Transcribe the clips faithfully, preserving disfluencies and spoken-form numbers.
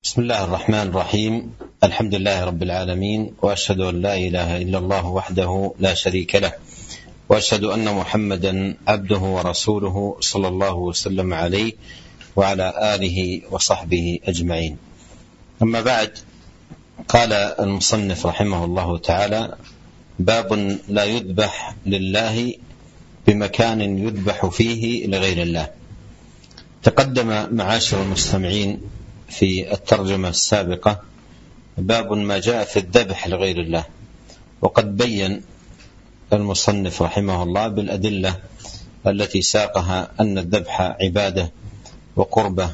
بسم الله الرحمن الرحيم. الحمد لله رب العالمين، وأشهد أن لا إله إلا الله وحده لا شريك له، وأشهد أن محمدا عبده ورسوله صلى الله وسلم عليه وعلى آله وصحبه أجمعين. أما بعد، قال المصنف رحمه الله تعالى: باب لا يذبح لله بمكان يذبح فيه لغير الله. تقدم معاشر المستمعين في الترجمة السابقة باب ما جاء في الذبح لغير الله، وقد بين المصنف رحمه الله بالأدلة التي ساقها أن الذبح عبادة وقربة،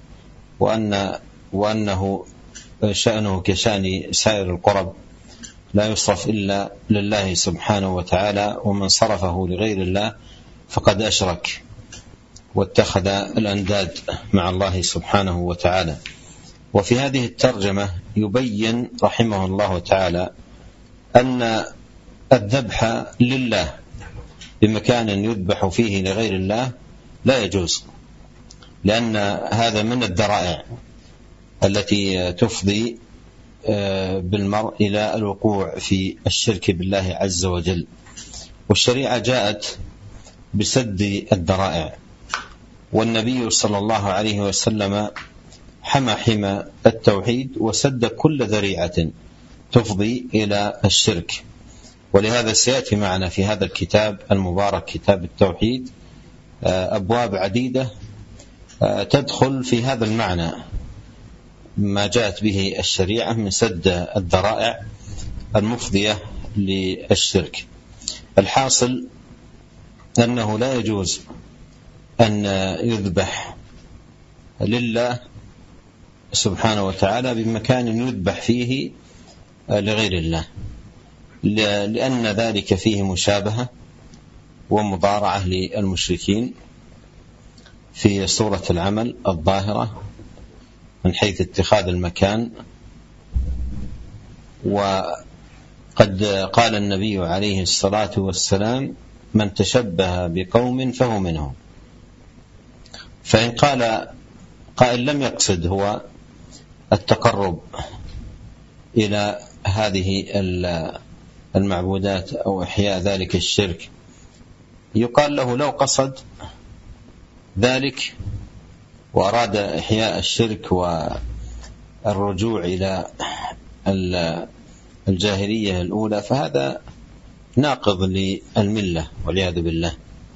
وأن وأنه شأنه كشأن سائر القرب، لا يصرف إلا لله سبحانه وتعالى، ومن صرفه لغير الله فقد أشرك واتخذ الأنداد مع الله سبحانه وتعالى. وفي هذه الترجمة يبين رحمه الله تعالى أن الذبح لله بمكان يذبح فيه لغير الله لا يجوز، لأن هذا من الذرائع التي تفضي بالمرء إلى الوقوع في الشرك بالله عز وجل، والشريعة جاءت بسد الذرائع، والنبي صلى الله عليه وسلم حمى حمى التوحيد وسد كل ذريعة تفضي إلى الشرك. ولهذا سيأتي معنا في هذا الكتاب المبارك كتاب التوحيد أبواب عديدة تدخل في هذا المعنى، ما جاءت به الشريعة من سد الذرائع المفضية للشرك. الحاصل أنه لا يجوز أن يذبح لله سبحانه وتعالى بمكان يذبح فيه لغير الله، لأن ذلك فيه مشابهة ومضارعة للمشركين في صورة العمل الظاهرة من حيث اتخاذ المكان. وقد قال النبي عليه الصلاة والسلام: من تشبه بقوم فهو منهم. فإن قال قائل لم يقصد هو التقرب إلى هذه المعبودات أو إحياء ذلك الشرك، يقال له لو قصد ذلك وأراد إحياء الشرك والرجوع إلى الجاهلية الأولى فهذا ناقض للملة والعياذ بالله.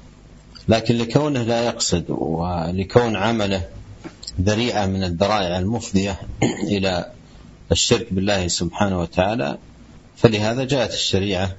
لكن لكونه لا يقصد ولكون عمله ذريعة من الذرائع المفضية إلى الشرك بالله سبحانه وتعالى، فلهذا جاءت الشريعة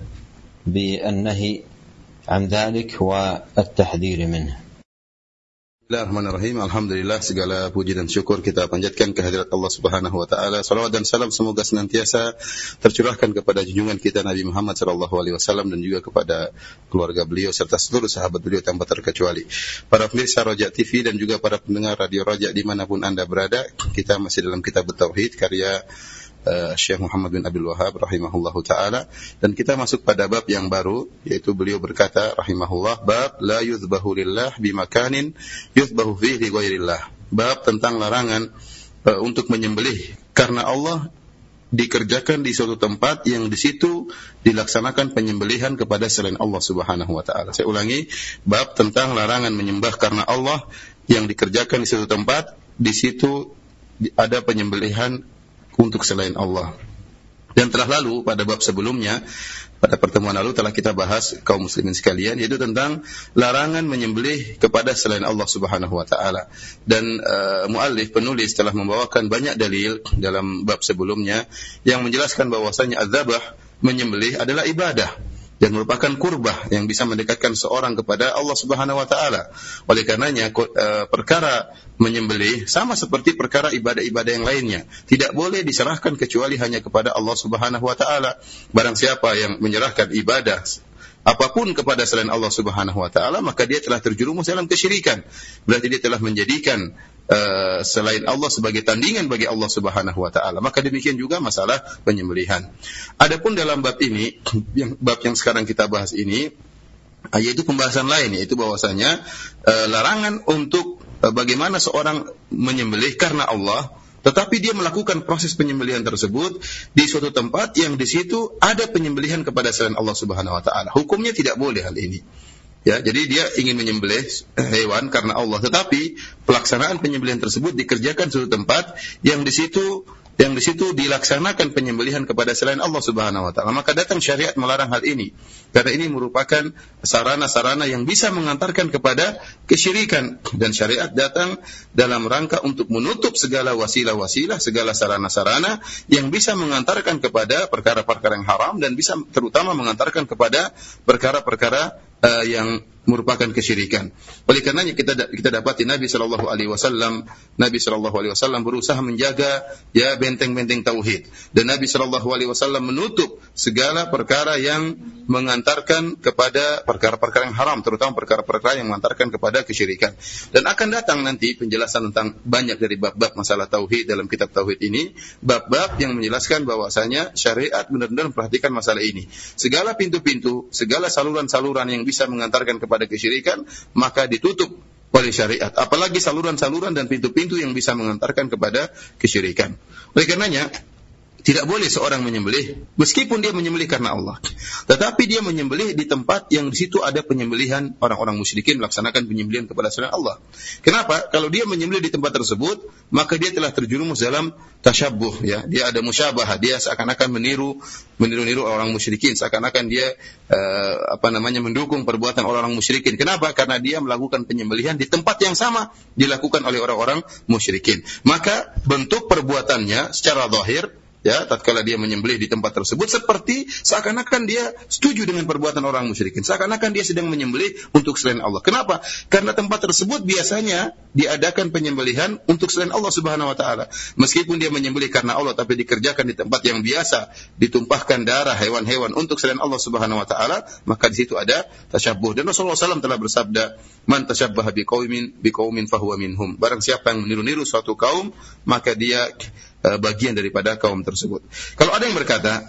بالنهي عن ذلك والتحذير منه. Bismillahirrahmanirrahim. Alhamdulillah, segala puji dan syukur kita panjatkan kehadirat Allah Subhanahu wa taala. Salawat dan salam semoga senantiasa tercurahkan kepada junjungan kita Nabi Muhammad sallallahu alaihi wasallam dan juga kepada keluarga beliau serta seluruh sahabat beliau tanpa terkecuali. Para pemirsa Raja T V dan juga para pendengar Radio Raja dimanapun Anda berada, kita masih dalam kitab Tauhid karya Uh, Syekh Muhammad bin Abdul Wahhab rahimahullahu ta'ala, dan kita masuk pada bab yang baru, yaitu beliau berkata rahimahullah, bab la yuzbahu lillah bimakanin yuzbahu fihi ghairillah. Bab tentang larangan uh, untuk menyembelih karena Allah dikerjakan di suatu tempat yang di situ dilaksanakan penyembelihan kepada selain Allah Subhanahu wa taala. Saya ulangi, bab tentang larangan menyembah karena Allah yang dikerjakan di suatu tempat di situ ada penyembelihan untuk selain Allah. Dan telah lalu pada bab sebelumnya, pada pertemuan lalu telah kita bahas kaum muslimin sekalian, yaitu tentang larangan menyembelih kepada selain Allah Subhanahu wa taala. Dan uh, muallif penulis telah membawakan banyak dalil dalam bab sebelumnya yang menjelaskan bahwasanya adzabah, menyembelih adalah ibadah dan merupakan kurbah yang bisa mendekatkan seorang kepada Allah Subhanahu wa taala. Oleh karenanya perkara menyembelih sama seperti perkara ibadah-ibadah yang lainnya, tidak boleh diserahkan kecuali hanya kepada Allah Subhanahu wa taala. Barang siapa yang menyerahkan ibadah apapun kepada selain Allah Subhanahu wa taala, maka dia telah terjerumus dalam kesyirikan. Berarti dia telah menjadikan uh, selain Allah sebagai tandingan bagi Allah Subhanahu wa taala. Maka demikian juga masalah penyembelihan. Adapun dalam bab ini, yang bab yang sekarang kita bahas ini, yaitu pembahasan lain, yaitu bahwasanya uh, larangan untuk uh, bagaimana seorang menyembelih karena Allah, tetapi dia melakukan proses penyembelihan tersebut di suatu tempat yang di situ ada penyembelihan kepada selain Allah Subhanahu wa taala. Hukumnya tidak boleh hal ini. Ya, jadi dia ingin menyembelih hewan karena Allah, tetapi pelaksanaan penyembelihan tersebut dikerjakan di suatu tempat yang di situ yang di situ dilaksanakan penyembelihan kepada selain Allah Subhanahu wa taala. Maka datang syariat melarang hal ini. Karena ini merupakan sarana-sarana yang bisa mengantarkan kepada kesyirikan, dan syariat datang dalam rangka untuk menutup segala wasilah-wasilah, segala sarana-sarana yang bisa mengantarkan kepada perkara-perkara yang haram dan bisa terutama mengantarkan kepada perkara-perkara uh, yang merupakan kesyirikan. Oleh karenanya kita kita dapati Nabi sallallahu alaihi wasallam Nabi sallallahu alaihi wasallam berusaha menjaga ya benteng-benteng tauhid, dan Nabi sallallahu alaihi wasallam menutup segala perkara yang mengantarkan kepada perkara-perkara yang haram, terutama perkara-perkara yang mengantarkan kepada kesyirikan. Dan akan datang nanti penjelasan tentang banyak dari bab-bab masalah tauhid dalam kitab tauhid ini, bab-bab yang menjelaskan bahwasanya syariat benar-benar memperhatikan masalah ini. Segala pintu-pintu, segala saluran-saluran yang bisa mengantarkan kepada kesyirikan, maka ditutup oleh syariat. Apalagi saluran-saluran dan pintu-pintu yang bisa mengantarkan kepada kesyirikan. Oleh karenanya, tidak boleh seorang menyembelih meskipun dia menyembelih karena Allah, tetapi dia menyembelih di tempat yang di situ ada penyembelihan orang-orang musyrikin melaksanakan penyembelihan kepada selain Allah. Kenapa? Kalau dia menyembelih di tempat tersebut, maka dia telah terjerumus dalam tasyabbuh, ya. Dia ada musyabahah, dia seakan-akan meniru meniru-niru orang musyrikin, seakan-akan dia uh, apa namanya mendukung perbuatan orang-orang musyrikin. Kenapa? Karena dia melakukan penyembelihan di tempat yang sama dilakukan oleh orang-orang musyrikin. Maka bentuk perbuatannya secara zahir, ya, tatkala dia menyembelih di tempat tersebut seperti seakan-akan dia setuju dengan perbuatan orang musyrikin, seakan-akan dia sedang menyembelih untuk selain Allah. Kenapa? Karena tempat tersebut biasanya diadakan penyembelihan untuk selain Allah Subhanahu wa taala. Meskipun dia menyembelih karena Allah, tapi dikerjakan di tempat yang biasa, ditumpahkan darah hewan-hewan untuk selain Allah Subhanahu wa taala, maka di situ ada tasyabbuh. Dan Rasulullah shallallahu alaihi wasallam telah bersabda, "Man tasyabbaha biqaumin biqaumin fahuwa minhum." Barang siapa yang meniru-niru suatu kaum, maka dia bagian daripada kaum tersebut. Kalau ada yang berkata,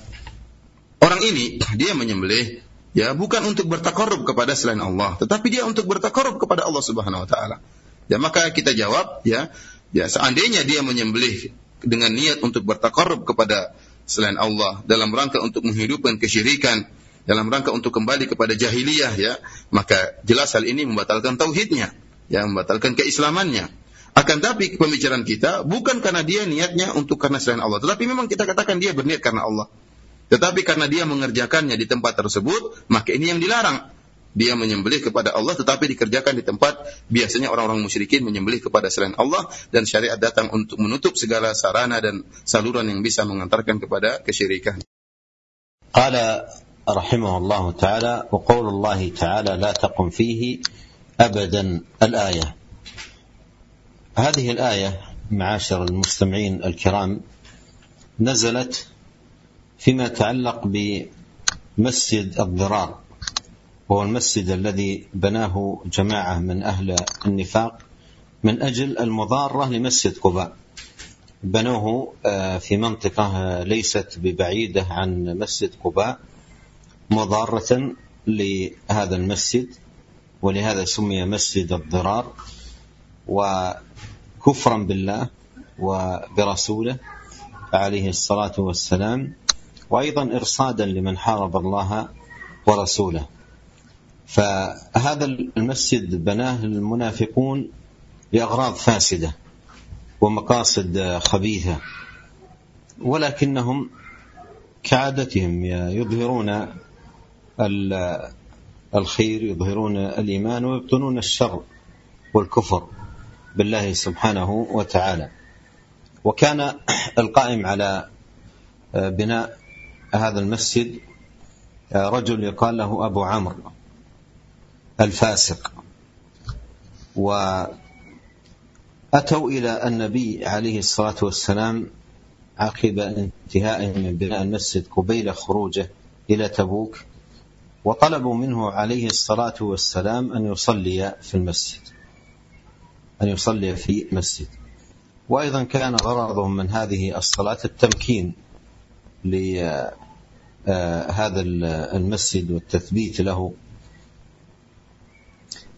orang ini dia menyembelih ya bukan untuk bertaqarrub kepada selain Allah, tetapi dia untuk bertaqarrub kepada Allah Subhanahu wa taala. Ya, maka kita jawab, ya, ya seandainya dia menyembelih dengan niat untuk bertaqarrub kepada selain Allah dalam rangka untuk menghidupkan kesyirikan, dalam rangka untuk kembali kepada jahiliyah, ya, maka jelas hal ini membatalkan tauhidnya, ya, membatalkan keislamannya. Akan tapi pembicaraan kita bukan karena dia niatnya untuk karena selain Allah, tetapi memang kita katakan dia berniat karena Allah. Tetapi karena dia mengerjakannya di tempat tersebut, maka ini yang dilarang. Dia menyembelih kepada Allah tetapi dikerjakan di tempat biasanya orang-orang musyrikin menyembelih kepada selain Allah, dan syariat datang untuk menutup segala sarana dan saluran yang bisa mengantarkan kepada kesyirikan. Qala rahimahullah ta'ala wa qaulullah ta'ala la taqum fihi abadan al-ayah. هذه الآية معاشر المستمعين الكرام نزلت فيما يتعلق بمسجد الضرار، وهو المسجد الذي بناه جماعة من أهل النفاق من أجل المضارة لمسجد قباء. بنوه في منطقة ليست ببعيدة عن مسجد قباء مضارة لهذا المسجد، ولهذا سمي مسجد الضرار، وكفرا بالله وبرسوله عليه الصلاة والسلام، وأيضا إرصادا لمن حارب الله ورسوله. فهذا المسجد بناه المنافقون لأغراض فاسدة ومقاصد خبيثة، ولكنهم كعادتهم يظهرون الخير، يظهرون الإيمان، ويبطنون الشر والكفر بالله سبحانه وتعالى. وكان القائم على بناء هذا المسجد رجل يقال له أبو عمرو الفاسق، وأتوا إلى النبي عليه الصلاة والسلام عقب انتهائهم من بناء المسجد قبيل خروجه إلى تبوك، وطلبوا منه عليه الصلاة والسلام أن يصلي في المسجد أن يصلي في مسجد. وأيضا كان غرضهم من هذه الصلاة التمكين لهذا المسجد والتثبيت له.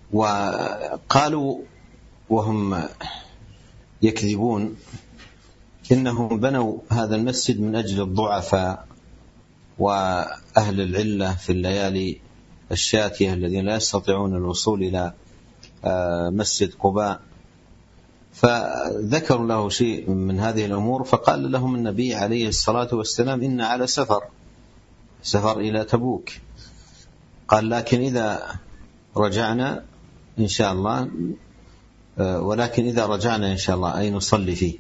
وقالوا وهم يكذبون إنهم بنوا هذا المسجد من أجل الضعفاء وأهل العلة في الليالي الشاتية الذين لا يستطيعون الوصول إلى مسجد قباء، فذكروا له شيء من هذه الأمور، فقال لهم النبي عليه الصلاة والسلام: إن على سفر سفر إلى تبوك. قال: لكن إذا رجعنا إن شاء الله، ولكن إذا رجعنا إن شاء الله أي نصلي فيه.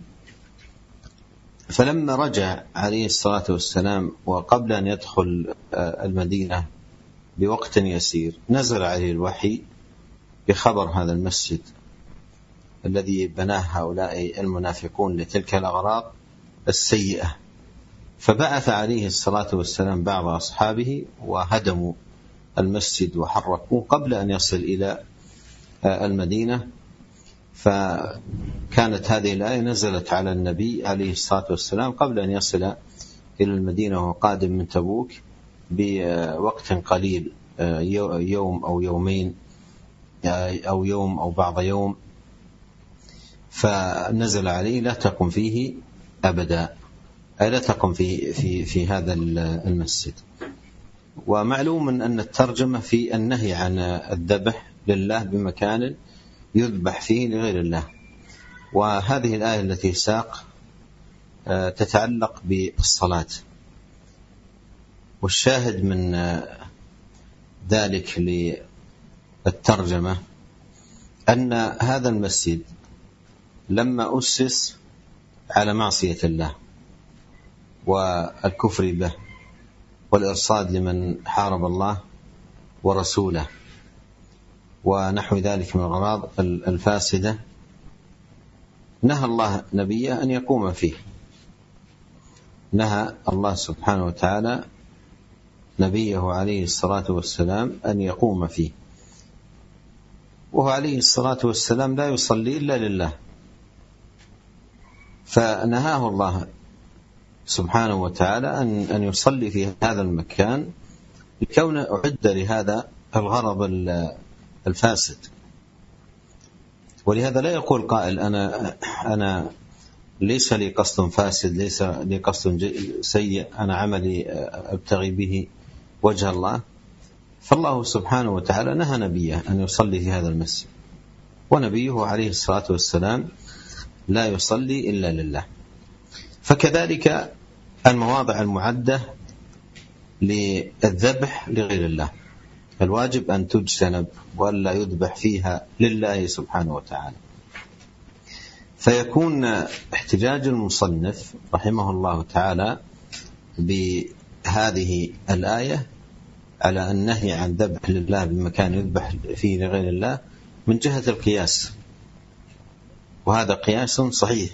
فلما رجع عليه الصلاة والسلام وقبل أن يدخل المدينة بوقت يسير، نزل عليه الوحي بخبر هذا المسجد الذي بناه هؤلاء المنافقون لتلك الأغراض السيئة، فبعث عليه الصلاة والسلام بعض أصحابه وهدموا المسجد وحرقوه قبل أن يصل إلى المدينة. فكانت هذه الآية نزلت على النبي عليه الصلاة والسلام قبل أن يصل إلى المدينة وهو قادم من تبوك بوقت قليل، يوم أو يومين أو يوم أو بعض يوم، فنزل عليه: لا تقم فيه أبدا، أي لا تقم في في في هذا المسجد. ومعلوم أن الترجمة في النهي عن الذبح لله بمكان يذبح فيه لغير الله. وهذه الآية التي ساق تتعلق بالصلاة، والشاهد من ذلك للترجمة أن هذا المسجد لما أسس على معصية الله والكفر به والإرصاد لمن حارب الله ورسوله ونحو ذلك من الأغراض الفاسدة، نهى الله نبيه أن يقوم فيه. نهى الله سبحانه وتعالى نبيه عليه الصلاة والسلام أن يقوم فيه، وهو عليه الصلاة والسلام لا يصلي إلا لله، فنهاه الله سبحانه وتعالى أن أن يصلي في هذا المكان لكون أعد لهذا الغرض الفاسد. ولهذا لا يقول قائل: أنا أنا ليس لي قصد فاسد، ليس لي قصد سيء، أنا عملي أبتغي به وجه الله. فالله سبحانه وتعالى نهى نبيه أن يصلي في هذا المسجد، ونبيه عليه الصلاة والسلام لا يصلي إلا لله. فكذلك المواضع المعدة للذبح لغير الله الواجب أن تجتنب وألا يذبح فيها لله سبحانه وتعالى. فيكون احتجاج المصنف رحمه الله تعالى بهذه الآية على النهي عن ذبح لله بمكان يذبح فيه لغير الله من جهة القياس، وهذا قياس صحيح،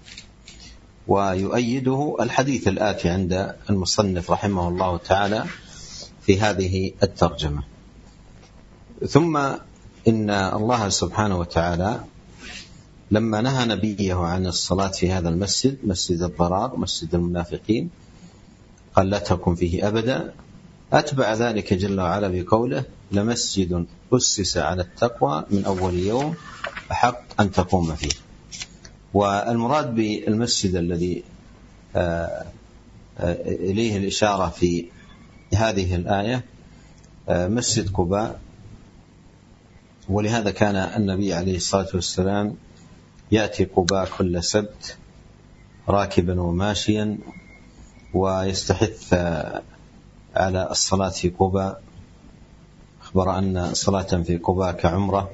ويؤيده الحديث الآتي عند المصنف رحمه الله تعالى في هذه الترجمة. ثم إن الله سبحانه وتعالى لما نهى نبيه عن الصلاة في هذا المسجد، مسجد الضرار، مسجد المنافقين، قال: لا تكن فيه أبدا، أتبع ذلك جل وعلا بقوله: لمسجد أسس على التقوى من أول يوم أحق أن تقوم فيه. والمراد بالمسجد الذي إليه الإشارة في هذه الآية مسجد قباء. ولهذا كان النبي عليه الصلاة والسلام يأتي قباء كل سبت راكبا وماشيا، ويستحث على الصلاة في قباء. أخبر أن صلاة في قباء كعمرة.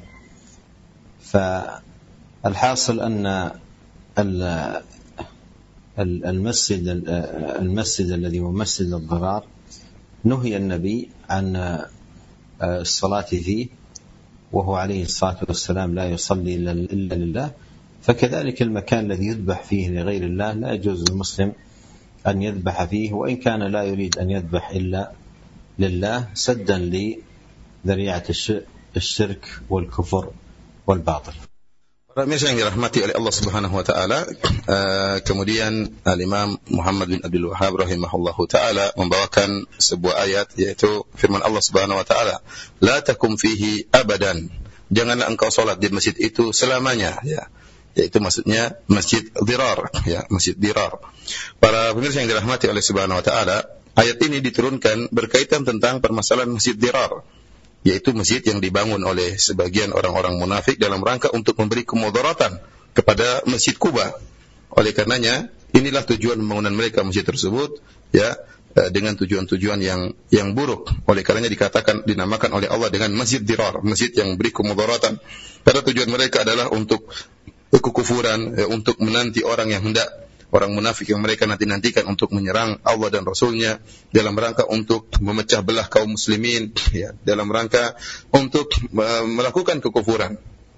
فالحاصل أن المسجد المسجد الذي هو مسجد الضرار نهي النبي عن الصلاة فيه، وهو عليه الصلاة والسلام لا يصلي إلا لله. فكذلك المكان الذي يذبح فيه لغير الله لا يجوز للمسلم أن يذبح فيه، وإن كان لا يريد أن يذبح إلا لله سدا لذريعة الشرك والكفر والباطل. Pemirsa yang dirahmati oleh Allah Subhanahu wa taala, uh, kemudian Al-Imam Muhammad bin Abdul Wahhab rahimahullahu taala membawakan sebuah ayat, yaitu firman Allah Subhanahu wa taala, "La takum fihi abadan." Janganlah engkau salat di masjid itu selamanya, ya. yaitu maksudnya masjid dirar, ya, masjid dirar. Para pemirsa yang dirahmati oleh Subhanahu wa taala, ayat ini diturunkan berkaitan tentang permasalahan masjid dirar, yaitu masjid yang dibangun oleh sebagian orang-orang munafik dalam rangka untuk memberi kemudaratan kepada Masjid Quba. Oleh karenanya, inilah tujuan pembangunan mereka masjid tersebut, ya, dengan tujuan-tujuan yang yang buruk. Oleh karenanya dikatakan, dinamakan oleh Allah dengan masjid dirar, masjid yang beri kemudaratan. Karena tujuan mereka adalah untuk kekufuran, ya, untuk menanti orang yang hendak, orang munafik yang mereka nanti-nantikan untuk menyerang Allah dan Rasulnya, dalam rangka untuk memecah belah kaum muslimin, ya, dalam rangka untuk uh, melakukan kekufuran.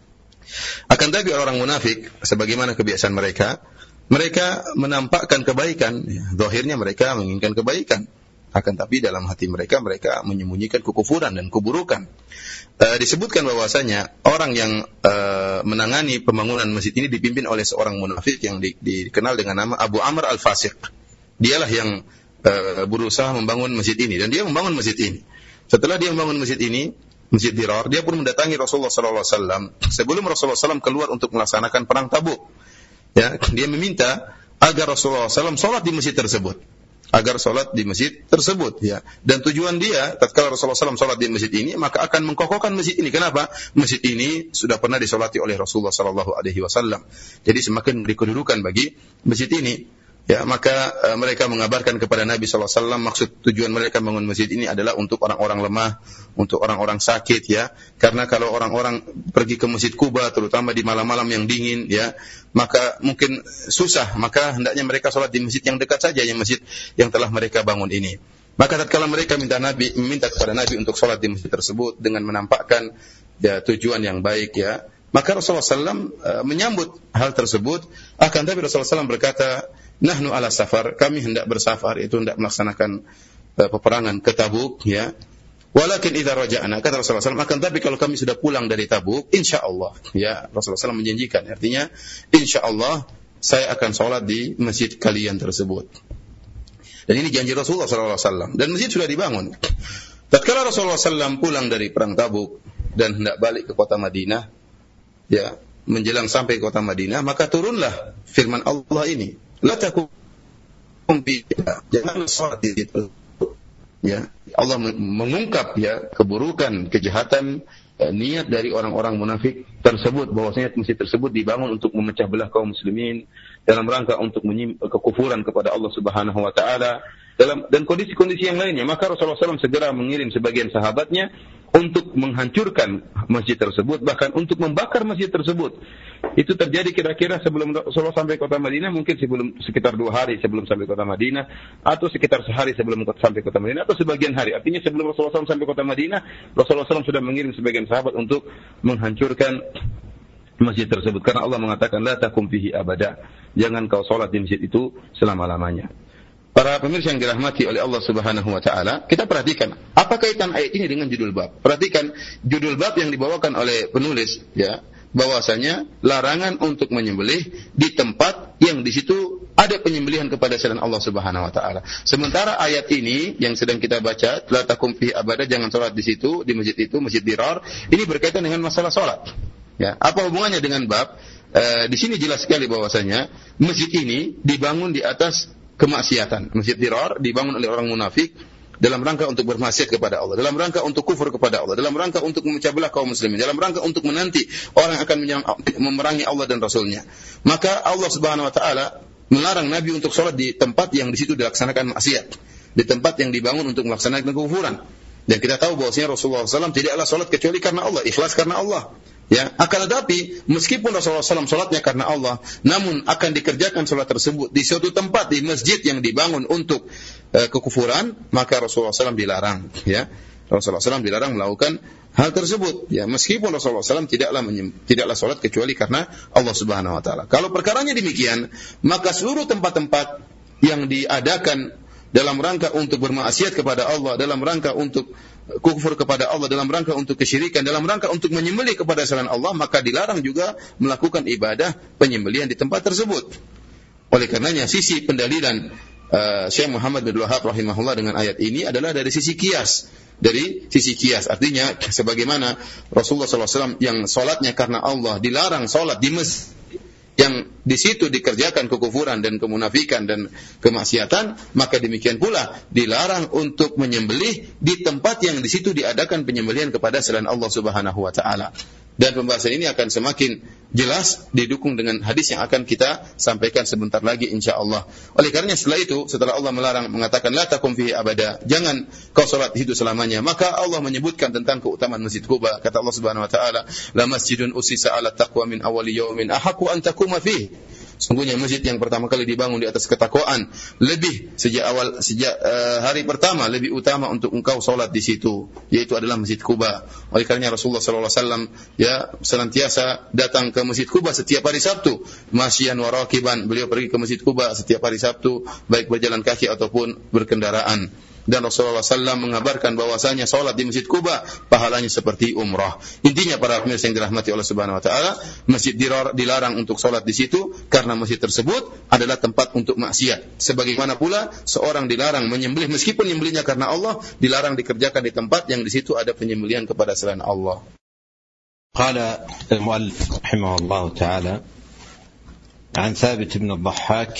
Akan tapi orang munafik, sebagaimana kebiasaan mereka, mereka menampakkan kebaikan, ya, zahirnya mereka menginginkan kebaikan, akan tapi dalam hati mereka, mereka menyembunyikan kekufuran dan keburukan. E, disebutkan bahwasanya orang yang e, menangani pembangunan masjid ini dipimpin oleh seorang munafik yang di, dikenal dengan nama Abu Amr Al-Fasiq. Dialah yang e, berusaha membangun masjid ini, dan dia membangun masjid ini. Setelah dia membangun masjid ini, masjid dirar, dia pun mendatangi Rasulullah sallallahu alaihi wasallam sebelum Rasulullah sallallahu alaihi wasallam keluar untuk melaksanakan perang Tabuk. Ya, dia meminta agar Rasulullah sallallahu alaihi wasallam sholat di masjid tersebut, agar sholat di masjid tersebut, ya. Dan tujuan dia, tatkala Rasulullah sallallahu alaihi wasallam sholat di masjid ini, maka akan mengkokohkan masjid ini. Kenapa? Masjid ini sudah pernah disolati oleh Rasulullah sallallahu alaihi wasallam. Jadi semakin beri kedudukan bagi masjid ini. Ya, maka uh, mereka mengabarkan kepada Nabi sallallahu alaihi wasallam maksud tujuan mereka bangun masjid ini adalah untuk orang-orang lemah, untuk orang-orang sakit, ya. Karena kalau orang-orang pergi ke Masjid Quba terutama di malam-malam yang dingin, ya, maka mungkin susah, maka hendaknya mereka sholat di masjid yang dekat saja, yang masjid yang telah mereka bangun ini. Maka tatkala mereka minta Nabi meminta kepada Nabi untuk sholat di masjid tersebut dengan menampakkan, ya, tujuan yang baik, ya, maka Rasulullah sallallahu alaihi wasallam uh, menyambut hal tersebut. Akan tapi Rasulullah sallallahu alaihi wasallam berkata, nahnu ala safar, kami hendak bersafar, itu hendak melaksanakan uh, peperangan ke Tabuk, ya. Walakin idza raja'na, kata Rasulullah sallallahu alaihi wasallam, akan tapi kalau kami sudah pulang dari Tabuk, insyaallah, ya, Rasulullah sallallahu alaihi wasallam menjanjikan, artinya insyaallah saya akan sholat di masjid kalian tersebut. Dan ini janji Rasulullah sallallahu alaihi wasallam, dan masjid sudah dibangun. Tatkala Rasulullah sallallahu alaihi wasallam pulang dari perang Tabuk dan hendak balik ke kota Madinah, ya, menjelang sampai kota Madinah, maka turunlah firman Allah ini, la takum fi, jangan sholat di situ, ya. Allah mengungkap, ya, keburukan, kejahatan, ya, niat dari orang-orang munafik tersebut, bahwasanya masjid tersebut dibangun untuk memecah belah kaum muslimin, dalam rangka untuk menyim kekufuran kepada Allah Subhanahu wa taala, dalam dan kondisi-kondisi yang lainnya. Maka Rasulullah sallallahu alaihi wasallam segera mengirim sebagian sahabatnya untuk menghancurkan masjid tersebut, bahkan untuk membakar masjid tersebut. Itu terjadi kira-kira sebelum Rasulullah sampai kota Madinah, mungkin sebelum sekitar dua hari sebelum sampai kota Madinah, atau sekitar sehari sebelum sampai kota Madinah, atau sebagian hari. Artinya sebelum Rasulullah sallallahu alaihi wasallam sampai kota Madinah, Rasulullah sallallahu alaihi wasallam sudah mengirim sebagian sahabat untuk menghancurkan masjid tersebut. Karena Allah mengatakan, la takum fihi abada, jangan kau sholat di masjid itu selama-lamanya. Para pemirsa yang dirahmati oleh Allah Subhanahu wa taala, kita perhatikan apa kaitan ayat ini dengan judul bab. Perhatikan judul bab yang dibawakan oleh penulis, ya, bahwasanya larangan untuk menyembelih di tempat yang di situ ada penyembelihan kepada selain Allah Subhanahu wa taala. Sementara ayat ini yang sedang kita baca, la takum fihi abada, jangan salat di situ, di masjid itu, masjid dirar, ini berkaitan dengan masalah salat. Ya, apa hubungannya dengan bab? E, di sini jelas sekali bahwasanya masjid ini dibangun di atas kemaksiatan. Masjid dirar dibangun oleh orang munafik dalam rangka untuk bermaksiat kepada Allah, dalam rangka untuk kufur kepada Allah, dalam rangka untuk memecah belah kaum muslimin, dalam rangka untuk menanti orang akan memerangi Allah dan Rasulnya. Maka Allah Subhanahu wa taala melarang Nabi untuk sholat di tempat yang di situ dilaksanakan maksiat, di tempat yang dibangun untuk melaksanakan kekufuran. Dan kita tahu bahwasanya Rasulullah sallallahu alaihi wasallam tidaklah sholat kecuali karena Allah, ikhlas karena Allah. Ya, akan tetapi meskipun Rasulullah sallallahu alaihi wasallam sholatnya karena Allah, namun akan dikerjakan sholat tersebut di suatu tempat, di masjid yang dibangun untuk uh, kekufuran, maka Rasulullah sallallahu alaihi wasallam dilarang. Ya, Rasulullah sallallahu alaihi wasallam dilarang melakukan hal tersebut. Ya, meskipun Rasulullah sallallahu alaihi wasallam tidaklah menyem, tidaklah sholat kecuali karena Allah Subhanahu wa taala. Kalau perkaranya demikian, maka seluruh tempat-tempat yang diadakan dalam rangka untuk bermaksiat kepada Allah, dalam rangka untuk kufur kepada Allah, dalam rangka untuk kesyirikan, dalam rangka untuk menyembelih kepada selain Allah, maka dilarang juga melakukan ibadah penyembelihan di tempat tersebut. Oleh karenanya sisi pendalilan uh, Syekh Muhammad bin Wahab rahimahullah dengan ayat ini adalah dari sisi kias, dari sisi kias. Artinya sebagaimana Rasulullah sallallahu alaihi wasallam yang salatnya karena Allah dilarang salat di masjid yang di situ dikerjakan kekufuran dan kemunafikan dan kemaksiatan, maka demikian pula dilarang untuk menyembelih di tempat yang di situ diadakan penyembelihan kepada selain Allah Subhanahu wa taala. Dan pembahasan ini akan semakin jelas didukung dengan hadis yang akan kita sampaikan sebentar lagi insyaallah. Oleh karenanya setelah itu, setelah Allah melarang mengatakan la takum fihi abada, jangan kau salat di situ selamanya, maka Allah menyebutkan tentang keutamaan Masjid Quba. Kata Allah Subhanahu wa taala, la masjidun usisa ala taqwa min awwali yaumin ahaqqu an taquma fihi. Sungguhnya masjid yang pertama kali dibangun di atas ketakwaan, lebih sejak awal sejak uh, hari pertama lebih utama untuk engkau salat di situ, yaitu adalah Masjid Quba. Oleh karenanya Rasulullah sallallahu alaihi wasallam ya senantiasa datang ke Masjid Quba setiap hari Sabtu, masyian wa raqiban. Beliau pergi ke Masjid Quba setiap hari Sabtu baik berjalan kaki ataupun berkendaraan. Dan Rasulullah sallallahu alaihi wasallam mengabarkan bahwasanya salat di Masjid Quba pahalanya seperti umrah. Intinya para pemirsa yang dirahmati Allah Subhanahu wa taala, masjid dilarang untuk salat di situ karena masjid tersebut adalah tempat untuk maksiat. Sebagaimana pula seorang dilarang menyembelih meskipun menyembelihnya karena Allah, dilarang dikerjakan di tempat yang di situ ada penyembelihan kepada selain Allah. Qala al-muallif rahimahullah taala an Thabit bin al-Dhahhak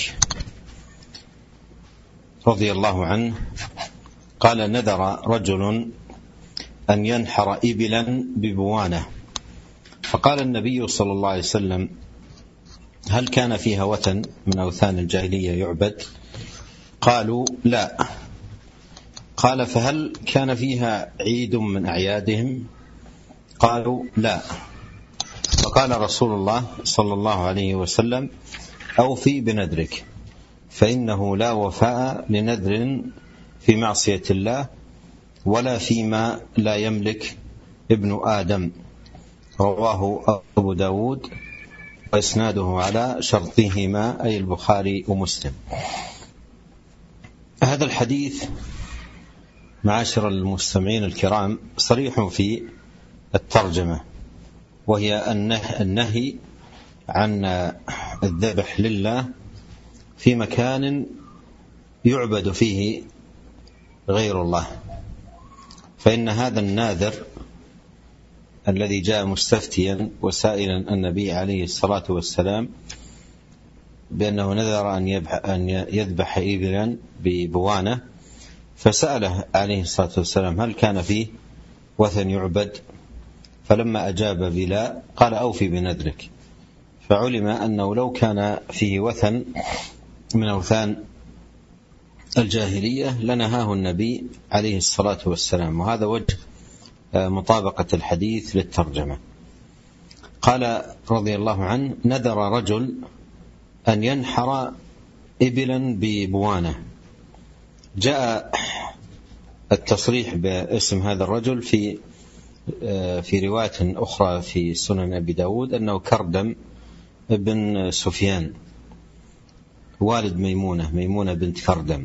radhiyallahu anhu قال نذر رجل أن ينحر إبلا ببوانة فقال النبي صلى الله عليه وسلم هل كان فيها وثن من أوثان الجاهلية يعبد؟ قالوا لا. قال فهل كان فيها عيد من أعيادهم؟ قالوا لا. فقال رسول الله صلى الله عليه وسلم أوفي بنذرك فإنه لا وفاء لنذر في معصية الله ولا فيما لا يملك ابن آدم. رواه أبو داود وإسناده على شرطهما أي البخاري ومسلم. هذا الحديث معاشر المستمعين الكرام صريح في الترجمة، وهي النهي عن الذبح لله في مكان يعبد فيه غير الله، فإن هذا الناذر الذي جاء مستفتيا وسائلا النبي عليه الصلاة والسلام بأنه نذر أن يذبح إبلا ببوانة، فسأله عليه الصلاة والسلام هل كان فيه وثن يعبد؟ فلما أجاب بلا قال أوفي بنذرك، فعلم أنه لو كان فيه وثن من أوثان الجاهلية لنهاه النبي عليه الصلاة والسلام، وهذا وجه مطابقة الحديث للترجمة. قال رضي الله عنه نذر رجل أن ينحر إبلا ببوانة. جاء التصريح باسم هذا الرجل في في رواية أخرى في سنن أبي داود أنه كردم بن سفيان والد ميمونة ميمونة بنت كردم.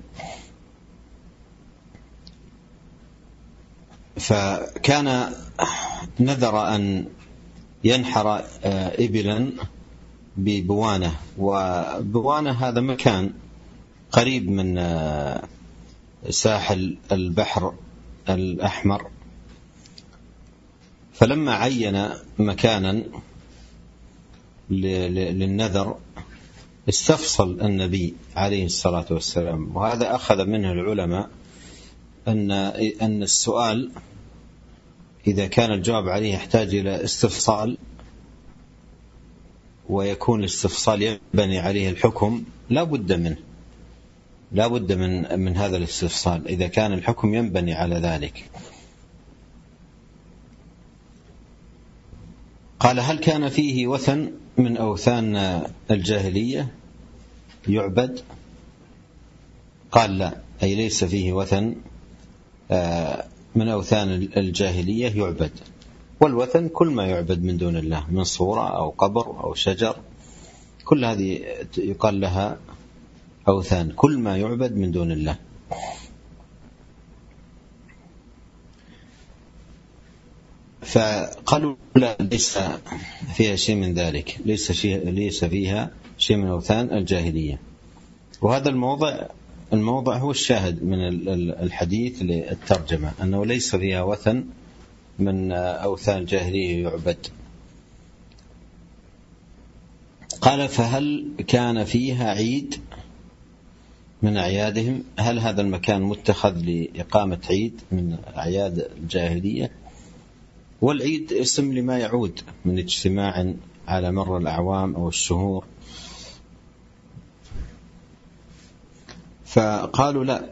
فكان نذر أن ينحر إبلا ببوانة، وبوانة هذا مكان قريب من ساحل البحر الأحمر، فلما عين مكانا للنذر استفصل النبي عليه الصلاة والسلام، وهذا أخذ منه العلماء أن أن السؤال إذا كان الجواب عليه يحتاج إلى استفصال ويكون الاستفصال يبني عليه الحكم لا بد منه لا بد من من هذا الاستفصال إذا كان الحكم ينبني على ذلك. قال هل كان فيه وثن من أوثان الجاهلية يعبد؟ قال لا، أي ليس فيه وثن من أوثان الجاهلية يعبد، والوثن كل ما يعبد من دون الله من صورة أو قبر أو شجر، كل هذه يقال لها أوثان، كل ما يعبد من دون الله. فقالوا لا، ليس فيها شيء من ذلك، ليس شيء ليس فيها شيء من أوثان الجاهلية. وهذا الموضع الموضع هو الشاهد من الحديث للترجمة، أنه ليس فيها وثن من أوثان الجاهلية يعبد. قال فهل كان فيها عيد من أعيادهم؟ هل هذا المكان متخذ لإقامة عيد من أعياد الجاهلية؟ والعيد اسم لما يعود من اجتماع على مر الأعوام أو الشهور. فقالوا لا،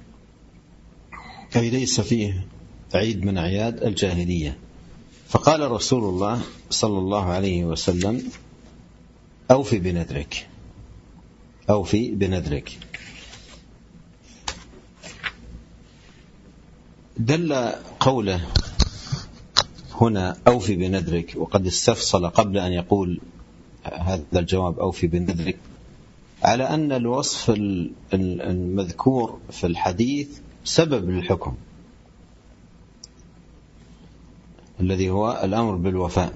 أي ليس فيه عيد من أعياد الجاهلية. فقال رسول الله صلى الله عليه وسلم أوفي بنذرك، أوفي بنذرك. دل قوله هنا أوفي بنذرك وقد استفصل قبل أن يقول هذا الجواب أوفي بنذرك على أن الوصف المذكور في الحديث سبب للحكم الذي هو الأمر بالوفاء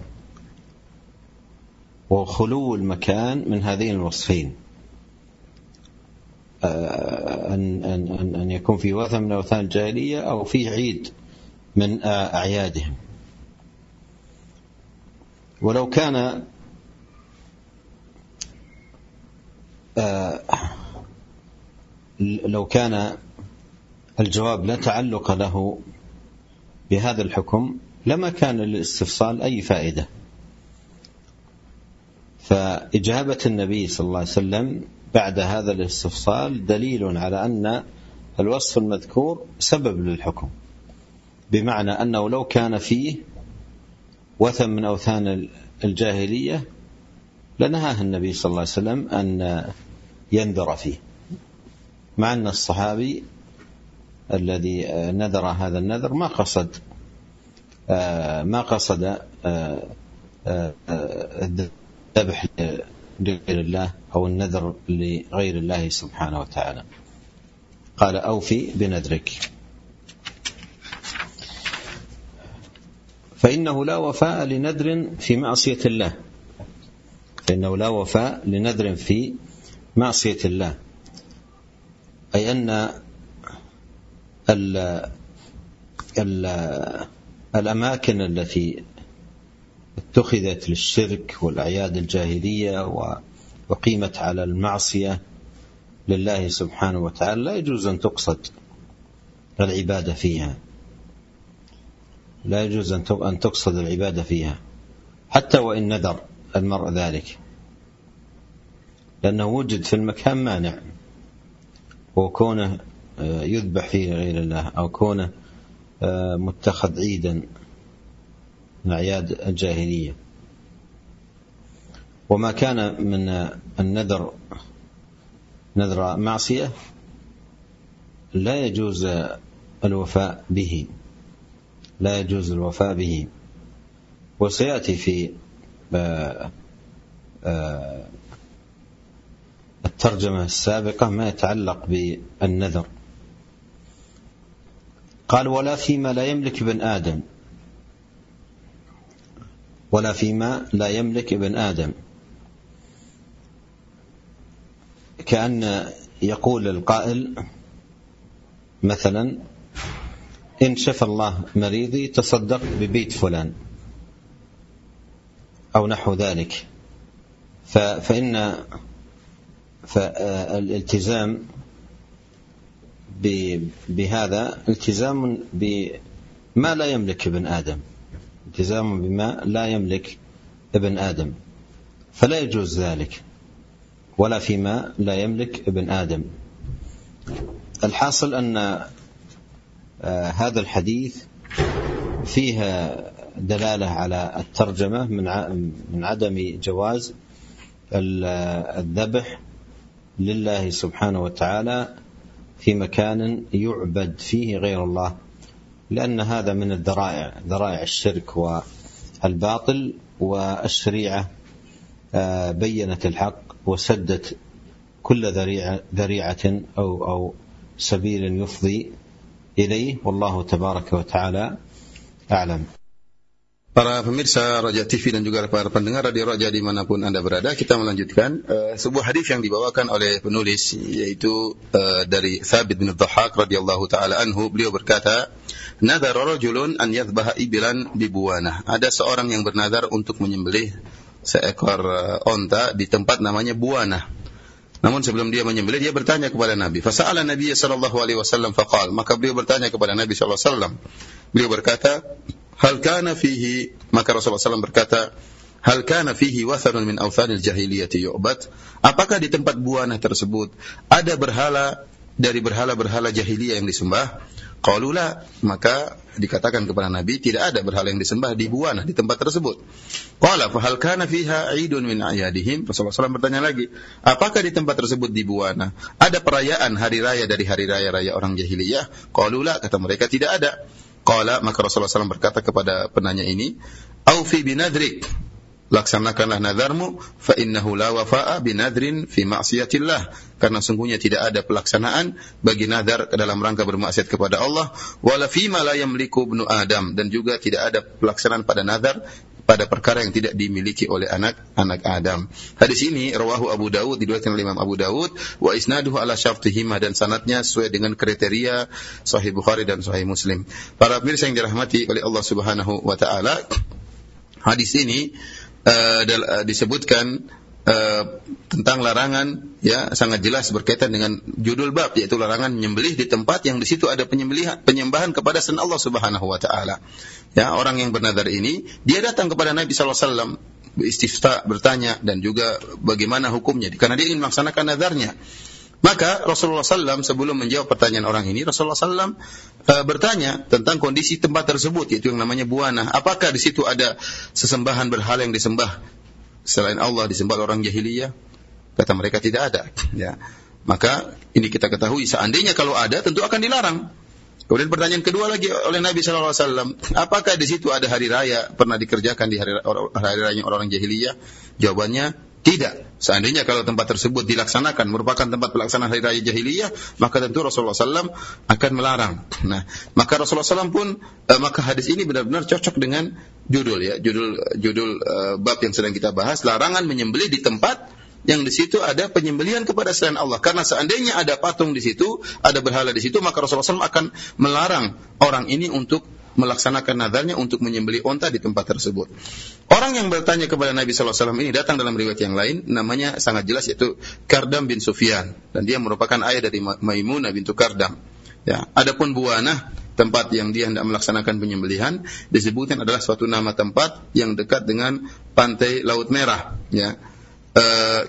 وخلو المكان من هذين الوصفين، أن, أن, أن يكون في وثن من أوثان الجاهلية أو في عيد من أعيادهم. ولو كان لو كان الجواب لا تعلق له بهذا الحكم لما كان للاستفصال أي فائدة. فإجابة النبي صلى الله عليه وسلم بعد هذا الاستفصال دليل على أن الوصف المذكور سبب للحكم، بمعنى أنه لو كان فيه وثن من أوثان الجاهلية لنهاه النبي صلى الله عليه وسلم أن ينذر فيه، مع أن الصحابي الذي نذر هذا النذر ما قصد ما قصد الذبح لغير الله أو النذر لغير الله سبحانه وتعالى. قال أوفي بنذرك. فإنه لا وفاء لنذر في معصية الله، فإنه لا وفاء لنذر في معصية الله، أي أن ال ال الأماكن التي اتخذت للشرك والأعياد الجاهلية وقيمت على المعصية لله سبحانه وتعالى لا يجوز أن تقصد العبادة فيها، لا يجوز أن تقصد العبادة فيها حتى وإن نذر المرء ذلك، لأنه وجد في المكان مانع، وكونه يذبح فيه غير الله أو كونه متخذ عيدا من أعياد الجاهلية. وما كان من النذر نذر معصية لا يجوز الوفاء به، لا يجوز الوفاء به. وسيأتي في الترجمة السابقة ما يتعلق بالنذر. قال ولا فيما لا يملك ابن آدم، ولا فيما لا يملك ابن آدم، كأن يقول القائل مثلا إن شفى الله مريضي تصدق ببيت فلان أو نحو ذلك. فإن فالالتزام بهذا التزام بما لا يملك ابن آدم، التزام بما لا يملك ابن آدم، فلا يجوز ذلك، ولا فيما لا يملك ابن آدم. الحاصل أن هذا الحديث فيها دلالة على الترجمة من عدم جواز الذبح لله سبحانه وتعالى في مكان يعبد فيه غير الله، لأن هذا من الذرائع، ذرائع الشرك والباطل، والشريعة بينت الحق وسدت كل ذريعة, ذريعة أو, أو سبيل يفضي إليه، والله تبارك وتعالى أعلم. Para pemirsa Roja T V dan juga para pendengar Radio Roja dimanapun Anda berada, kita melanjutkan uh, sebuah hadis yang dibawakan oleh penulis, yaitu uh, dari Thabit bin Dhahhak radhiyallahu taala anhu. Beliau berkata, "Nadhara rajulun an yadhbaha ibilan bibuwanah." Ada seorang yang bernazar untuk menyembelih seekor uh, onta di tempat namanya Buana. Namun sebelum dia menyembelih, dia bertanya kepada Nabi. Fasa'ala Nabi sallallahu alaihi wasallam faqal. Maka beliau bertanya kepada Nabi sallallahu alaihi wasallam. Beliau berkata, hal kana fihi, maka Rasulullah sallallahu alaihi wasallam berkata, hal kana fihi wathanun min awthanil jahiliyati yu'bad? Apakah di tempat Buana tersebut ada berhala dari berhala-berhala jahiliyah yang disembah? Qalu la, maka dikatakan kepada Nabi, tidak ada berhala yang disembah di Buana, di tempat tersebut. Qala fa hal kana fiha 'idun min a'yadihim? Rasulullah sallallahu alaihi wasallam bertanya lagi, apakah di tempat tersebut di Buana ada perayaan hari raya dari hari raya-raya orang jahiliyah? Qalu la, kata mereka tidak ada. Qala, maka Rasulullah sallallahu alaihi wasallam berkata kepada penanya ini, aufi binadrik, laksanakanlah nadarmu, fa innahu la wafa'a binadrin fi ma'siyatillah, karena sungguhnya tidak ada pelaksanaan bagi nadar ke dalam rangka bermaksiat kepada Allah, wala fi ma la yamliku ibnu Adam, dan juga tidak ada pelaksanaan pada nadar pada perkara yang tidak dimiliki oleh anak-anak Adam. Hadis ini rawahu Abu Dawud, diriwayatkan oleh Imam Abu Dawud, wa isnaduhu ala syartihima, dan sanadnya sesuai dengan kriteria Sahih Bukhari dan Sahih Muslim. Para pemirsa yang dirahmati oleh Allah Subhanahu wa taala, hadis ini Uh, disebutkan uh, tentang larangan, ya, sangat jelas berkaitan dengan judul bab, yaitu larangan menyembelih di tempat yang di situ ada penyembelihan, penyembahan kepada selain Allah Subhanahu wa taala. Ya, orang yang bernadar ini, dia datang kepada Nabi sallallahu alaihi wasallam istifta, bertanya, dan juga bagaimana hukumnya, karena dia ingin melaksanakan nadarnya. Maka Rasulullah sallallahu alaihi wasallam sebelum menjawab pertanyaan orang ini, Rasulullah sallallahu alaihi wasallam uh, bertanya tentang kondisi tempat tersebut, yaitu yang namanya Buana. Apakah di situ ada sesembahan berhala yang disembah selain Allah, disembah orang jahiliyah? Kata mereka tidak ada. Ya. Maka ini kita ketahui, seandainya kalau ada, tentu akan dilarang. Kemudian pertanyaan kedua lagi oleh Nabi sallallahu alaihi wasallam, apakah di situ ada hari raya pernah dikerjakan di hari, hari raya orang jahiliyah? Jawabannya tidak. Seandainya kalau tempat tersebut dilaksanakan merupakan tempat pelaksanaan hari raya jahiliyah, maka tentu Rasulullah sallallahu alaihi wasallam akan melarang. Nah, maka Rasulullah sallallahu alaihi wasallam pun, eh, maka hadis ini benar-benar cocok dengan judul, ya, judul judul eh, bab yang sedang kita bahas, larangan menyembelih di tempat yang di situ ada penyembelihan kepada selain Allah. Karena seandainya ada patung di situ, ada berhala di situ, maka Rasulullah sallallahu alaihi wasallam akan melarang orang ini untuk melaksanakan nadarnya untuk menyembelih onta di tempat tersebut. Orang yang bertanya kepada Nabi sallallahu alaihi wasallam ini datang dalam riwayat yang lain, namanya sangat jelas, yaitu Kardam bin Sufyan, dan dia merupakan ayah dari Maimunah bintu Kardam. Ya, adapun Buana, tempat yang dia hendak melaksanakan penyembelihan, disebutkan adalah suatu nama tempat yang dekat dengan pantai Laut Merah. Ya, e,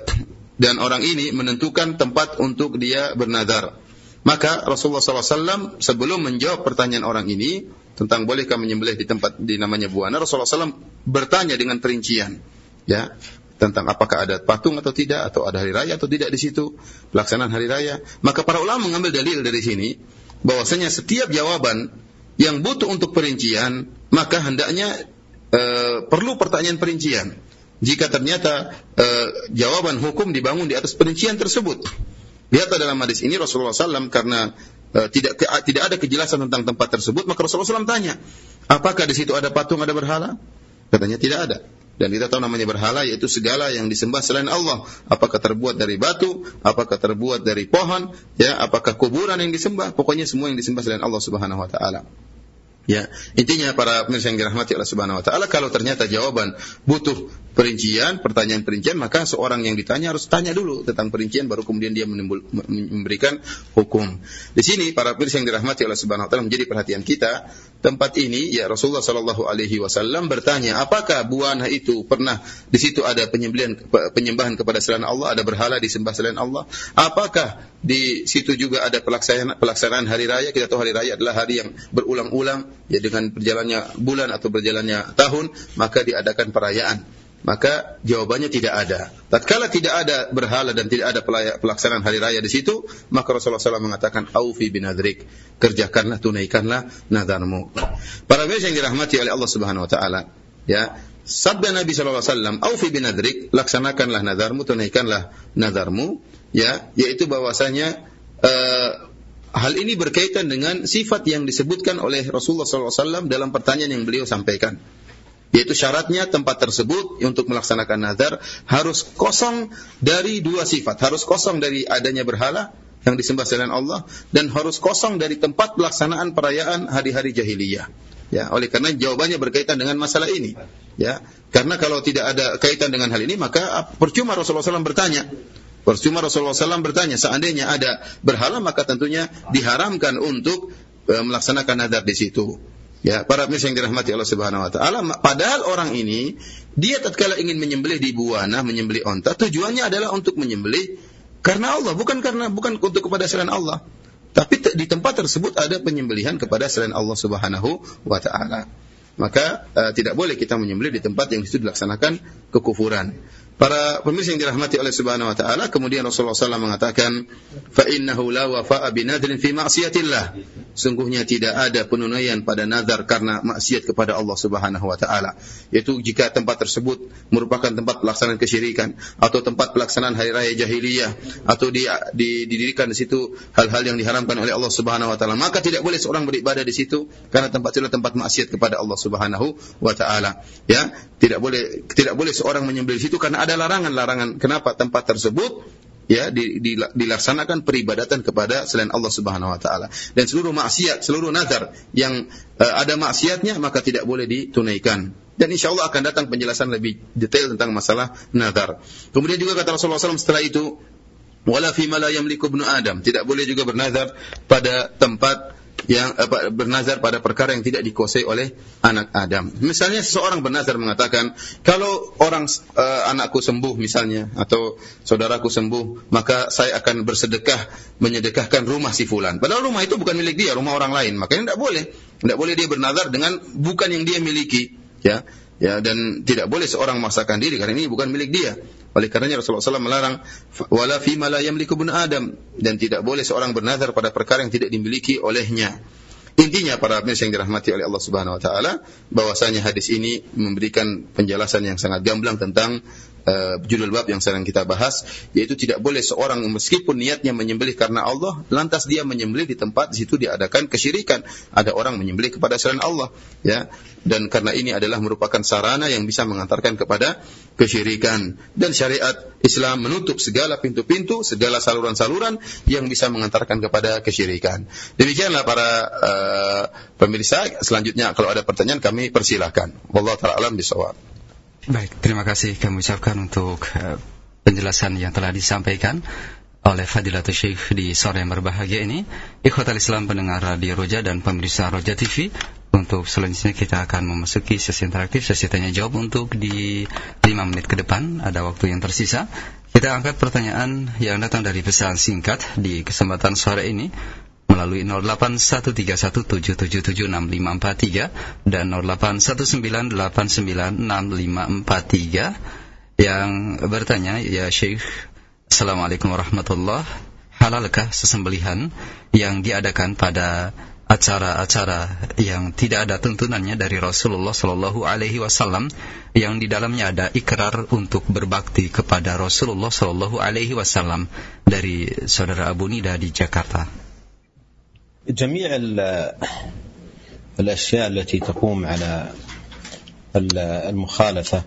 dan orang ini menentukan tempat untuk dia bernadar. Maka Rasulullah sallallahu alaihi wasallam sebelum menjawab pertanyaan orang ini tentang bolehkah menyembelih di tempat di namanya Buana, Rasulullah sallallahu alaihi wasallam bertanya dengan perincian, ya, tentang apakah ada patung atau tidak, atau ada hari raya atau tidak di situ, pelaksanaan hari raya. Maka para ulama mengambil dalil dari sini bahwasanya setiap jawaban yang butuh untuk perincian, maka hendaknya e, perlu pertanyaan perincian. Jika ternyata e, jawaban hukum dibangun di atas perincian tersebut. Lihatlah dalam hadis ini Rasulullah sallallahu alaihi wasallam karena uh, tidak ke, tidak ada kejelasan tentang tempat tersebut, maka Rasulullah sallallahu alaihi wasallam tanya, apakah di situ ada patung, ada berhala? Katanya tidak ada. Dan kita tahu namanya berhala yaitu segala yang disembah selain Allah. Apakah terbuat dari batu, apakah terbuat dari pohon, ya, apakah kuburan yang disembah? Pokoknya semua yang disembah selain Allah Subhanahu wa taala. Ya, intinya para pemirsa yang dirahmati Allah Subhanahu wa taala, kalau ternyata jawaban butuh perincian, pertanyaan perincian, maka seorang yang ditanya harus tanya dulu tentang perincian, baru kemudian dia menimbul, memberikan hukum. Di sini para pemirsa yang dirahmati Allah Subhanahu wa taala, menjadi perhatian kita, tempat ini, ya, Rasulullah sallallahu alaihi wasallam bertanya, apakah Buana itu pernah di situ ada penyembelihan, penyembahan kepada selain Allah, ada berhala disembah selain Allah? Apakah di situ juga ada pelaksanaan pelaksanaan hari raya? Kita tahu hari raya adalah hari yang berulang-ulang, ya, dengan berjalannya bulan atau berjalannya tahun, maka diadakan perayaan. Maka jawabannya tidak ada. Tatkala tidak ada berhala dan tidak ada pelaksanaan hari raya di situ, maka Rasulullah sallallahu alaihi wasallam mengatakan, aufi binadrik, kerjakanlah, tunaikanlah nadarmu. Para pemirsa yang dirahmati oleh Allah Subhanahu wa taala, ya, sabda Nabi sallallahu alaihi wasallam, aufi binadrik, laksanakanlah nadarmu, tunaikanlah nadarmu, ya, yaitu bahwasanya uh, hal ini berkaitan dengan sifat yang disebutkan oleh Rasulullah sallallahu alaihi wasallam dalam pertanyaan yang beliau sampaikan. Yaitu syaratnya tempat tersebut untuk melaksanakan nazar harus kosong dari dua sifat. Harus kosong dari adanya berhala yang disembah selain Allah, dan harus kosong dari tempat pelaksanaan perayaan hari-hari jahiliyah. Ya, oleh karena jawabannya berkaitan dengan masalah ini. Ya, karena kalau tidak ada kaitan dengan hal ini, maka percuma Rasulullah shallallahu alaihi wasallam bertanya. Percuma Rasulullah shallallahu alaihi wasallam bertanya. Seandainya ada berhala, maka tentunya diharamkan untuk e, melaksanakan nadar di situ. Ya, para pemirsa yang dirahmati Allah Subhanahu wa taala, padahal orang ini dia tatkala ingin menyembelih di buana, menyembelih onta, tujuannya adalah untuk menyembelih karena Allah, bukan karena bukan untuk kepada selain Allah. Tapi di tempat tersebut ada penyembelihan kepada selain Allah Subhanahu wa taala. Maka uh, tidak boleh kita menyembelih di tempat yang itu dilaksanakan kekufuran. Para pemirsa yang dirahmati oleh Subhanahu wa taala, kemudian Rasulullah shallallahu alaihi wasallam mengatakan, "Fa innahu la wafa'a bi nadrin fi ma'siyatillah." Sungguhnya tidak ada penunaian pada nazar karena maksiat kepada Allah Subhanahu wa taala. Yaitu jika tempat tersebut merupakan tempat pelaksanaan kesyirikan atau tempat pelaksanaan hari raya jahiliyah atau di, di, didirikan di situ hal-hal yang diharamkan oleh Allah Subhanahu wa taala, maka tidak boleh seorang beribadah di situ karena tempat itu tempat maksiat kepada Allah Subhanahu wa taala. Ya, tidak boleh tidak boleh seorang menyembelih di situ karena ada larangan-larangan. Kenapa tempat tersebut ya di, di, dilaksanakan peribadatan kepada selain Allah Subhanahu wa taala. Dan seluruh maksiat, seluruh nazar yang uh, ada maksiatnya maka tidak boleh ditunaikan. Dan insyaallah akan datang penjelasan lebih detail tentang masalah nazar. Kemudian juga kata Rasulullah shallallahu alaihi wasallam setelah itu, wala fi ma la yamliku ibnu Adam, tidak boleh juga bernazar pada tempat yang apa, bernazar pada perkara yang tidak dikuasai oleh anak Adam. Misalnya seseorang bernazar mengatakan, kalau orang uh, anakku sembuh misalnya atau saudaraku sembuh, maka saya akan bersedekah menyedekahkan rumah si fulan. Padahal rumah itu bukan milik dia, rumah orang lain. Makanya tidak boleh. Tidak boleh dia bernazar dengan bukan yang dia miliki, ya. Ya, dan tidak boleh seorang memaksakan diri karena ini bukan milik dia. Oleh karenanya Rasulullah shallallahu alaihi wasallam melarang wala fi ma la yamliku ibnu Adam, dan tidak boleh seorang bernazar pada perkara yang tidak dimiliki olehnya. Intinya para pemirsa yang dirahmati oleh Allah Subhanahu wa taala, bahwasanya hadis ini memberikan penjelasan yang sangat gamblang tentang uh, judul bab yang sedang kita bahas, yaitu tidak boleh seorang meskipun niatnya menyembelih karena Allah, lantas dia menyembelih di tempat di situ diadakan kesyirikan. Ada orang menyembelih kepada selain Allah, ya. Dan karena ini adalah merupakan sarana yang bisa mengantarkan kepada kesyirikan. Dan syariat Islam menutup segala pintu-pintu, segala saluran-saluran yang bisa mengantarkan kepada kesyirikan. Demikianlah para uh, pemirsa. Selanjutnya kalau ada pertanyaan kami persilahkan. Wallahu ta'ala alam bisawab. Baik, terima kasih kami ucapkan untuk uh, penjelasan yang telah disampaikan oleh Fadilatul Syekh di sore yang berbahagia ini. Ikhwatal Islam pendengar Radio Roja dan pemirsa Roja T V, untuk selanjutnya kita akan memasuki sesi interaktif, sesi tanya jawab untuk di lima menit ke depan, ada waktu yang tersisa. Kita angkat pertanyaan yang datang dari pesan singkat di kesempatan sore ini melalui nol delapan satu tiga satu tujuh tujuh tujuh enam lima empat tiga dan nol delapan satu sembilan delapan sembilan enam lima empat tiga yang bertanya, ya Syekh, Assalamualaikum warahmatullahi wabarakatuh. Halalkah sesembelihan yang diadakan pada acara-acara yang tidak ada tuntunannya dari Rasulullah Sallallahu Alaihi Wasallam, yang di dalamnya ada ikrar untuk berbakti kepada Rasulullah Sallallahu Alaihi Wasallam? Dari saudara Abu Nida di Jakarta. جميع الأشياء التي تقوم على المخالفة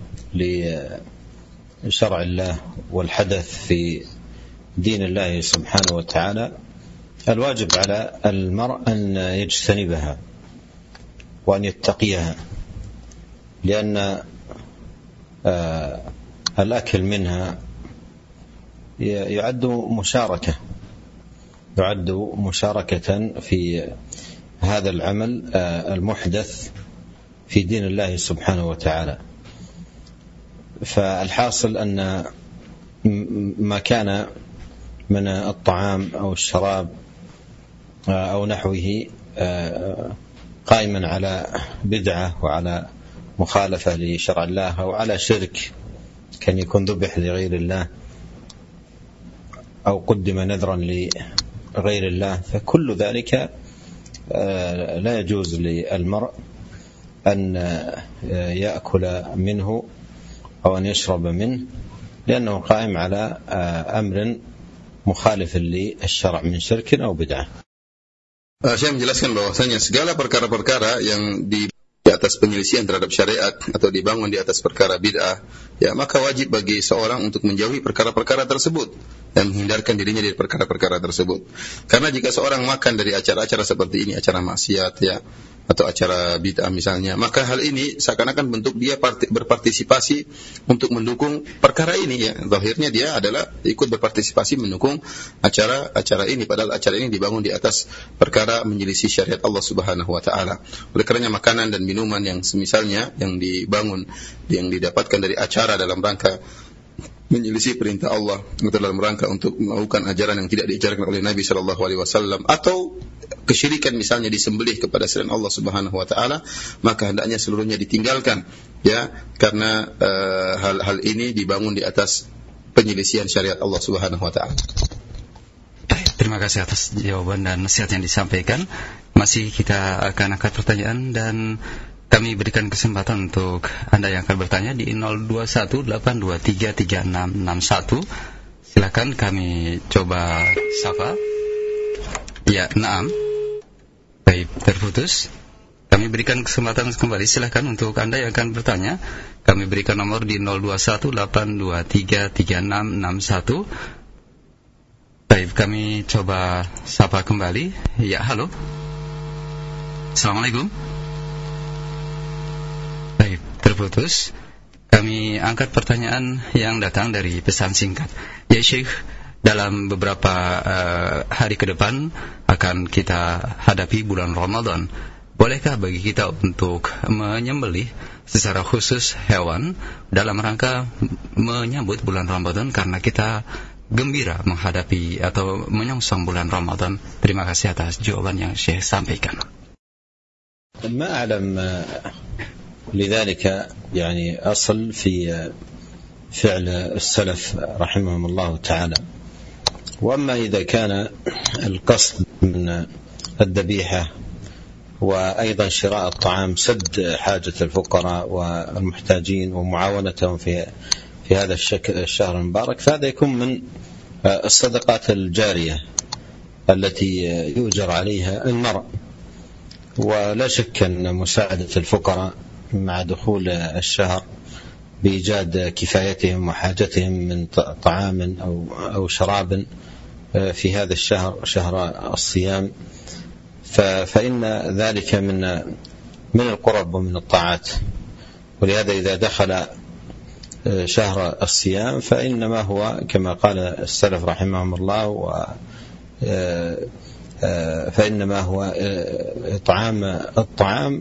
لشرع الله والحدث في دين الله سبحانه وتعالى، الواجب على المرء أن يجتنبها وأن يتقيها، لأن الأكل منها يعد مشاركة يعد مشاركة في هذا العمل المحدث في دين الله سبحانه وتعالى. فالحاصل أن ما كان من الطعام أو الشراب أو نحوه قائما على بدعة وعلى مخالفة لشرع الله أو على شرك، كان يكون ذبح لغير الله أو قدم نذرا لغير الله، فكل ذلك لا يجوز للمرء أن يأكل منه أو أن يشرب منه، لأنه قائم على أمر مخالف للشرع من شرك أو بدعة. Saya menjelaskan bahwasanya segala perkara-perkara yang di di atas penyelisihan terhadap syariat atau dibangun di atas perkara bid'ah, ya maka wajib bagi seorang untuk menjauhi perkara-perkara tersebut dan menghindarkan dirinya dari perkara-perkara tersebut. Karena jika seorang makan dari acara-acara seperti ini, acara maksiat, ya atau acara bid'ah misalnya, maka hal ini seakan-akan bentuk dia berpartisipasi untuk mendukung perkara ini ya. Zahirnya dia adalah ikut berpartisipasi mendukung acara-acara ini, padahal acara ini dibangun di atas perkara menyelisih syariat Allah Subhanahu wa taala. Oleh karenanya makanan dan minuman yang semisalnya yang dibangun yang didapatkan dari acara dalam rangka menyelisih perintah Allah atau dalam rangka untuk melakukan ajaran yang tidak diajarkan oleh Nabi sallallahu alaihi wasallam, atau kesyirikan misalnya disembelih kepada selain Allah Subhanahu wa taala, maka hendaknya seluruhnya ditinggalkan ya, karena uh, hal-hal ini dibangun di atas penyelisihan syariat Allah Subhanahu wa taala. Terima kasih atas jawaban dan nasihat yang disampaikan. Masih kita akan angkat pertanyaan dan kami berikan kesempatan untuk Anda yang akan bertanya di nol dua satu delapan dua tiga tiga enam enam satu. Silakan kami coba sapa. Ya, naam. Baik, terputus. Kami berikan kesempatan kembali. Silakan untuk Anda yang akan bertanya. Kami berikan nomor di nol dua satu delapan dua tiga tiga enam enam satu. Baik, kami coba sapa kembali. Ya, halo. Assalamualaikum. Baik, terputus. Kami angkat pertanyaan yang datang dari pesan singkat. Ya Syekh, dalam beberapa uh, hari ke depan akan kita hadapi bulan Ramadan. Bolehkah bagi kita untuk menyembelih secara khusus hewan dalam rangka menyambut bulan Ramadan karena kita gembira menghadapi atau menyongsong bulan Ramadan? Terima kasih atas jawaban yang Syekh sampaikan. ما أعلم لذلك يعني أصل في فعل السلف رحمهم الله تعالى. وأما إذا كان القصد من الذبيحة وأيضا شراء الطعام سد حاجة الفقراء والمحتاجين ومعاونتهم في في هذا الشهر المبارك، فهذا يكون من الصدقات الجارية التي يؤجر عليها المرء. ولا شك أن مساعدة الفقراء مع دخول الشهر بإيجاد كفايتهم وحاجتهم من طعام أو أو شراب في هذا الشهر شهر الصيام، فإن ذلك من من القرب ومن الطاعات. ولهذا إذا دخل شهر الصيام فإنما هو كما قال السلف رحمهم الله و فإنما هو إطعام الطعام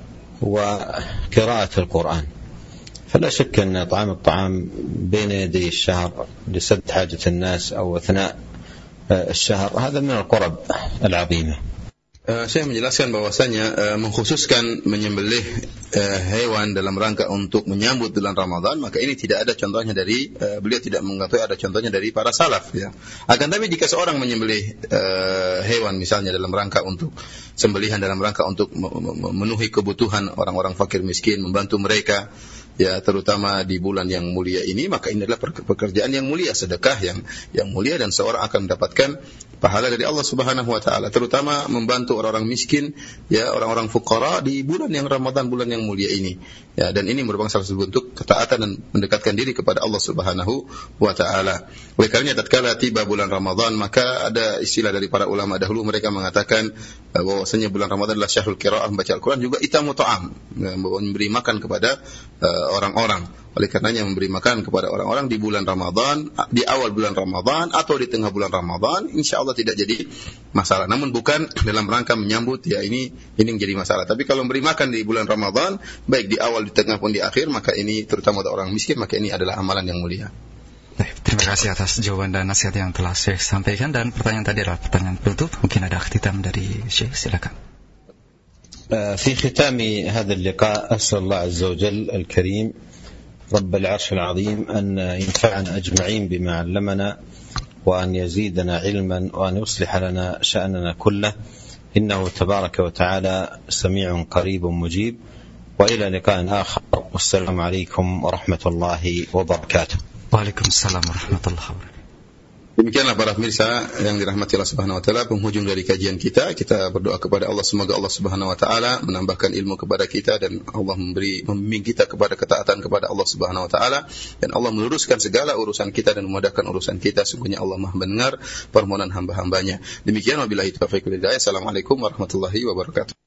وقراءة القرآن. فلا شك أن إطعام الطعام بين يدي الشهر لسد حاجة الناس أو أثناء الشهر هذا من القرب العظيمة. Uh, saya menjelaskan bahwasanya uh, mengkhususkan menyembelih uh, hewan dalam rangka untuk menyambut bulan Ramadan, maka ini tidak ada contohnya dari uh, beliau tidak mengetahui ada contohnya dari para salaf ya. Akan tapi jika seorang menyembelih uh, hewan misalnya dalam rangka untuk sembelihan dalam rangka untuk memenuhi kebutuhan orang-orang fakir miskin, membantu mereka ya, terutama di bulan yang mulia ini, maka ini adalah pekerjaan yang mulia, sedekah yang yang mulia, dan seorang akan mendapatkan pahala dari Allah Subhanahu wa taala, terutama membantu orang-orang miskin ya, orang-orang fuqara di bulan yang Ramadan, bulan yang mulia ini ya. Dan ini merupakan salah satu bentuk ketaatan dan mendekatkan diri kepada Allah Subhanahu wa taala. Oleh karenanya tatkala tiba bulan Ramadan, maka ada istilah dari para ulama dahulu, mereka mengatakan bahwasanya bulan Ramadan adalah syahrul qiraah, membaca Al-Qur'an, juga itamu ta'am, memberi makan kepada uh, orang-orang. Oleh karenanya memberi makan kepada orang-orang di bulan Ramadan, di awal bulan Ramadan atau di tengah bulan Ramadan, insya Allah tidak jadi masalah. Namun bukan dalam rangka menyambut ya, ini ini menjadi masalah. Tapi kalau memberi makan di bulan Ramadan, baik di awal, di tengah pun di akhir, maka ini terutama untuk orang miskin, maka ini adalah amalan yang mulia. Terima kasih atas jawaban dan nasihat yang telah Syekh sampaikan. Dan pertanyaan tadi adalah pertanyaan penutup. Mungkin ada khitam dari Syekh, silakan. في ختام هذا اللقاء أسأل الله عز وجل الكريم رب العرش العظيم أن ينفعنا أجمعين بما علمنا وأن يزيدنا علما وأن يصلح لنا شأننا كله إنه تبارك وتعالى سميع قريب مجيب. وإلى لقاء آخر والسلام عليكم ورحمة الله وبركاته. Waalaikumsalam warahmatullahi wabarakatuh. Demikianlah para pemirsa yang dirahmati Allah Subhanahu wa taala, penghujung dari kajian kita. Kita berdoa kepada Allah, semoga Allah Subhanahu wa taala menambahkan ilmu kepada kita, dan Allah memberi membimbing kita kepada ketaatan kepada Allah Subhanahu wa taala, dan Allah meluruskan segala urusan kita dan memudahkan urusan kita. Sungguhnya Allah Maha mendengar permohonan hamba-hambanya. Demikian, wabillahi taufiq wal hidayah. Assalamualaikum warahmatullahi wabarakatuh.